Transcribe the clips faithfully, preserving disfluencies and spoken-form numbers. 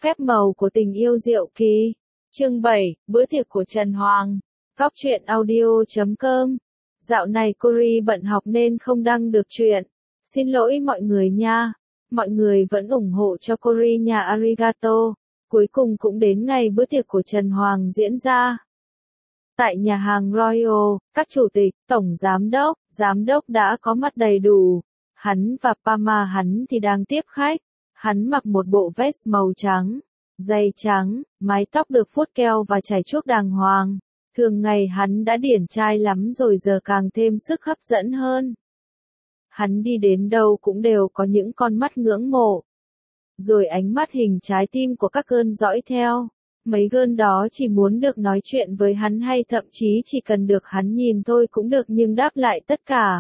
phép màu của tình yêu diệu kỳ. Chương bảy, bữa tiệc của Trần Hoàng. Góc truyện audio chấm com. Dạo này Cory bận học nên không đăng được chuyện. Xin lỗi mọi người nha. Mọi người vẫn ủng hộ cho Cory nha, arigato. Cuối cùng cũng đến ngày bữa tiệc của Trần Hoàng diễn ra. Tại nhà hàng Royal, các chủ tịch, tổng giám đốc, giám đốc đã có mặt đầy đủ. Hắn và Pama hắn thì đang tiếp khách. Hắn mặc một bộ vest màu trắng, giày trắng, mái tóc được vuốt keo và chải chuốt đàng hoàng. Thường ngày hắn đã điển trai lắm rồi, giờ càng thêm sức hấp dẫn hơn. Hắn đi đến đâu cũng đều có những con mắt ngưỡng mộ. Rồi ánh mắt hình trái tim của các girl dõi theo. Mấy girl đó chỉ muốn được nói chuyện với hắn, hay thậm chí chỉ cần được hắn nhìn thôi cũng được, nhưng đáp lại tất cả.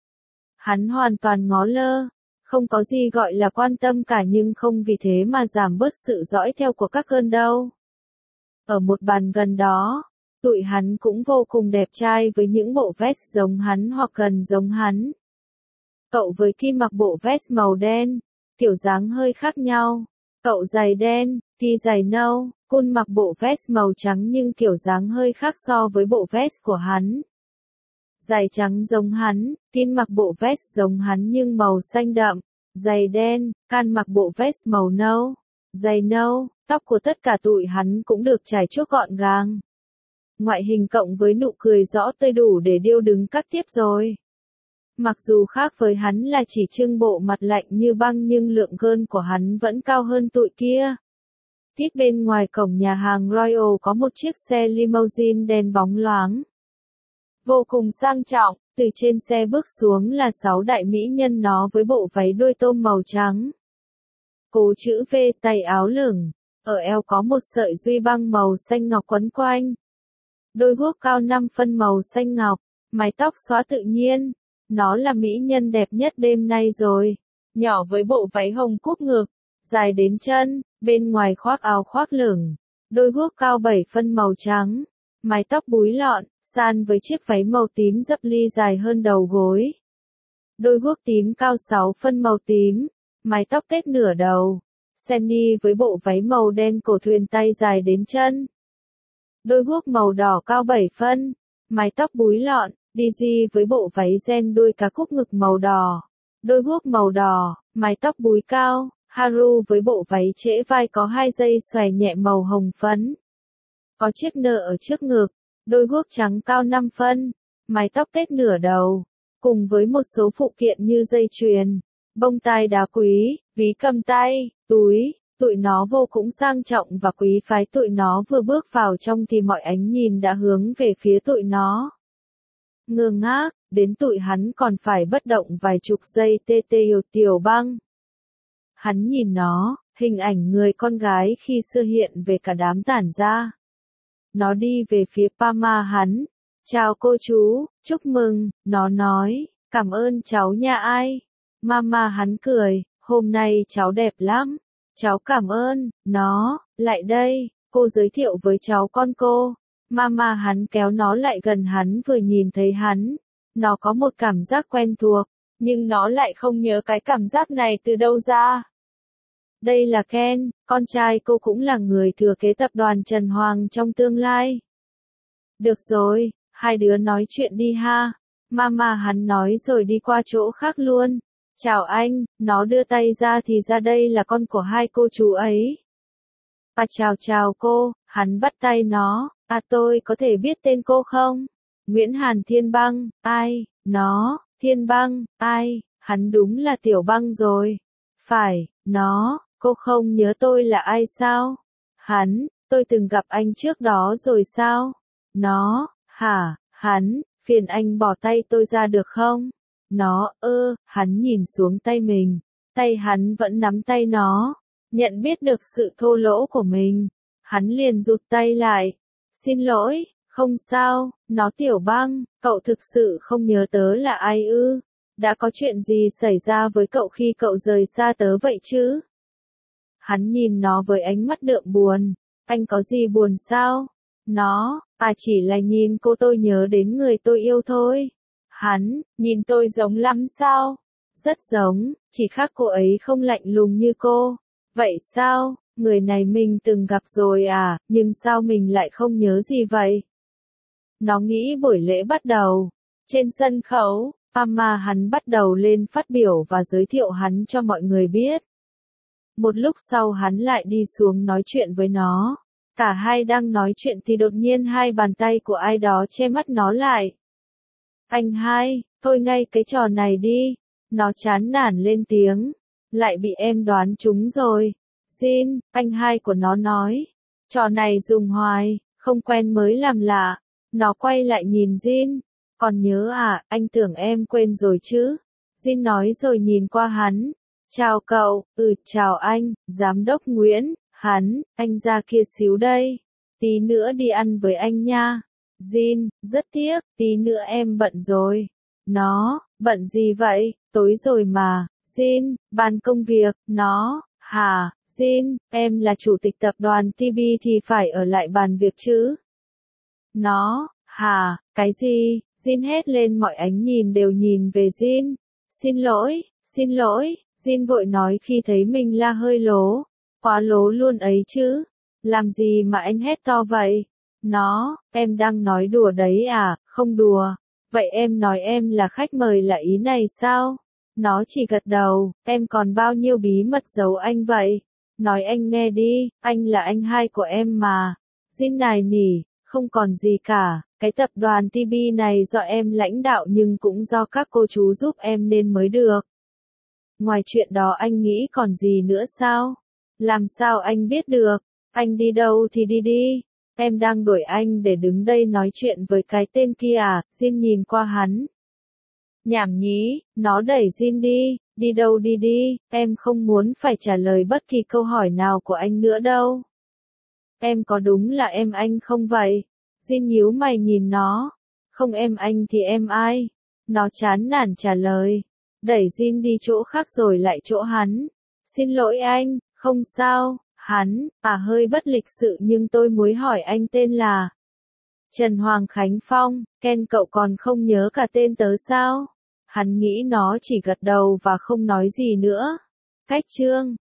Hắn hoàn toàn ngó lơ. Không có gì gọi là quan tâm cả, nhưng không vì thế mà giảm bớt sự dõi theo của các girl đâu. Ở một bàn gần đó, tụi hắn cũng vô cùng đẹp trai với những bộ vest giống hắn hoặc gần giống hắn. Cậu với Kim mặc bộ vest màu đen, kiểu dáng hơi khác nhau. Cậu giày đen, Ki giày nâu, Kun mặc bộ vest màu trắng nhưng kiểu dáng hơi khác so với bộ vest của hắn. Giày trắng giống hắn, Kin mặc bộ vest giống hắn nhưng màu xanh đậm. Giày đen, Can mặc bộ vest màu nâu. Giày nâu, tóc của tất cả tụi hắn cũng được chải chuốt gọn gàng. Ngoại hình cộng với nụ cười rõ tươi đủ để điêu đứng các tiếp rồi. Mặc dù khác với hắn là chỉ trưng bộ mặt lạnh như băng, nhưng lượng girl của hắn vẫn cao hơn tụi kia. Tít bên ngoài cổng nhà hàng Royal có một chiếc xe limousine đen bóng loáng. Vô cùng sang trọng, từ trên xe bước xuống là sáu đại mỹ nhân nó với bộ váy đuôi tôm màu trắng. Cố chữ V, tay áo lửng, ở eo có một sợi duy băng màu xanh ngọc quấn quanh. Đôi guốc cao năm phân màu xanh ngọc, mái tóc xõa tự nhiên. Nó là mỹ nhân đẹp nhất đêm nay rồi. Nhỏ với bộ váy hồng cúp ngực, dài đến chân, bên ngoài khoác áo khoác lửng. Đôi guốc cao bảy phân màu trắng, mái tóc búi lọn, san với chiếc váy màu tím dấp ly dài hơn đầu gối. Đôi guốc tím cao sáu phân màu tím, mái tóc tết nửa đầu. Sandy với bộ váy màu đen cổ thuyền tay dài đến chân. Đôi guốc màu đỏ cao bảy phân, mái tóc búi lọn. Daisy với bộ váy ren đuôi cá cúc ngực màu đỏ. Đôi guốc màu đỏ, mái tóc búi cao. Haru với bộ váy trễ vai có hai dây xòe nhẹ màu hồng phấn. Có chiếc nơ ở trước ngực. Đôi guốc trắng cao năm phân, mái tóc tết nửa đầu, cùng với một số phụ kiện như dây chuyền, bông tai đá quý, ví cầm tay, túi. Tụi nó vô cùng sang trọng và quý phái. Tụi nó vừa bước vào trong thì mọi ánh nhìn đã hướng về phía tụi nó. Ngơ ngác, đến tụi hắn còn phải bất động vài chục giây. Tê tê Tiểu Tiểu Băng. Hắn nhìn nó, hình ảnh người con gái khi xưa hiện về cả đám tản ra. Nó đi về phía Pama hắn. Chào cô chú, chúc mừng, nó nói, cảm ơn cháu nha ai. Mama hắn cười, hôm nay cháu đẹp lắm. Cháu cảm ơn, nó, lại đây, cô giới thiệu với cháu con cô. Mama hắn kéo nó lại gần hắn, vừa nhìn thấy hắn. Nó có một cảm giác quen thuộc, nhưng nó lại không nhớ cái cảm giác này từ đâu ra. Đây là Ken, con trai cô cũng là người thừa kế tập đoàn Trần Hoàng trong tương lai. Được rồi, hai đứa nói chuyện đi ha. Mama hắn nói rồi đi qua chỗ khác luôn. Chào anh, nó đưa tay ra thì ra đây là con của hai cô chú ấy. À chào chào cô, hắn bắt tay nó. À tôi có thể biết tên cô không? Nguyễn Hàn Thiên Băng, ai? Nó, Thiên Băng, ai? Hắn đúng là Tiểu Băng rồi. Phải, nó, cô không nhớ tôi là ai sao? Hắn, tôi từng gặp anh trước đó rồi sao? Nó, hả, hắn, phiền anh bỏ tay tôi ra được không? Nó, ơ, hắn nhìn xuống tay mình. Tay hắn vẫn nắm tay nó. Nhận biết được sự thô lỗ của mình. Hắn liền rụt tay lại. Xin lỗi, không sao, nó Tiểu Băng, cậu thực sự không nhớ tớ là ai ư? Đã có chuyện gì xảy ra với cậu khi cậu rời xa tớ vậy chứ? Hắn nhìn nó với ánh mắt đượm buồn. Anh có gì buồn sao? Nó, à chỉ là nhìn cô tôi nhớ đến người tôi yêu thôi. Hắn, nhìn tôi giống lắm sao? Rất giống, chỉ khác cô ấy không lạnh lùng như cô. Vậy sao? người này mình từng gặp rồi à, nhưng sao mình lại không nhớ gì vậy? Nó nghĩ buổi lễ bắt đầu. Trên sân khấu, Amma hắn bắt đầu lên phát biểu và giới thiệu hắn cho mọi người biết. Một lúc sau hắn lại đi xuống nói chuyện với nó. Cả hai đang nói chuyện thì đột nhiên hai bàn tay của ai đó che mắt nó lại. Anh hai, thôi ngay cái trò này đi. Nó chán nản lên tiếng. Lại bị em đoán trúng rồi. Jin, anh hai của nó nói. Trò này dùng hoài, không quen mới làm lạ. Nó quay lại nhìn Jin. Còn nhớ à, anh tưởng em quên rồi chứ. Jin nói rồi nhìn qua hắn. Chào cậu, ừ, chào anh, giám đốc Nguyễn, hắn, anh ra kia xíu đây. Tí nữa đi ăn với anh nha. Jin, rất tiếc, tí nữa em bận rồi. Nó, bận gì vậy, tối rồi mà. Jin, bàn công việc, nó, hả, Jin, em là chủ tịch tập đoàn tê bê thì phải ở lại bàn việc chứ. Nó, hả, cái gì, Jin hét lên mọi ánh nhìn đều nhìn về Jin. Xin lỗi, xin lỗi, Jin vội nói khi thấy mình la hơi lố. Quá lố luôn ấy chứ. Làm gì mà anh hét to vậy? Nó, em đang nói đùa đấy à, không đùa. Vậy em nói em là khách mời là ý này sao? Nó chỉ gật đầu, em còn bao nhiêu bí mật giấu anh vậy? Nói anh nghe đi, anh là anh hai của em mà. Jin nài nỉ, không còn gì cả, cái tập đoàn tê bê này do em lãnh đạo nhưng cũng do các cô chú giúp em nên mới được. Ngoài chuyện đó anh nghĩ còn gì nữa sao? Làm sao anh biết được? Anh đi đâu thì đi đi. Em đang đuổi anh để đứng đây nói chuyện với cái tên kia à? Jin nhìn qua hắn. Nhảm nhí, nó đẩy Jin đi, đi đâu đi đi, em không muốn phải trả lời bất kỳ câu hỏi nào của anh nữa đâu. Em có đúng là em anh không vậy? Jin nhíu mày nhìn nó. Không em anh thì em ai? Nó chán nản trả lời. Đẩy Jin đi chỗ khác rồi lại chỗ hắn. Xin lỗi anh, không sao, hắn, à hơi bất lịch sự nhưng tôi muốn hỏi anh tên là Trần Hoàng Khánh Phong, Ken cậu còn không nhớ cả tên tớ sao? Hắn nghĩ nó chỉ gật đầu và không nói gì nữa. Cách chương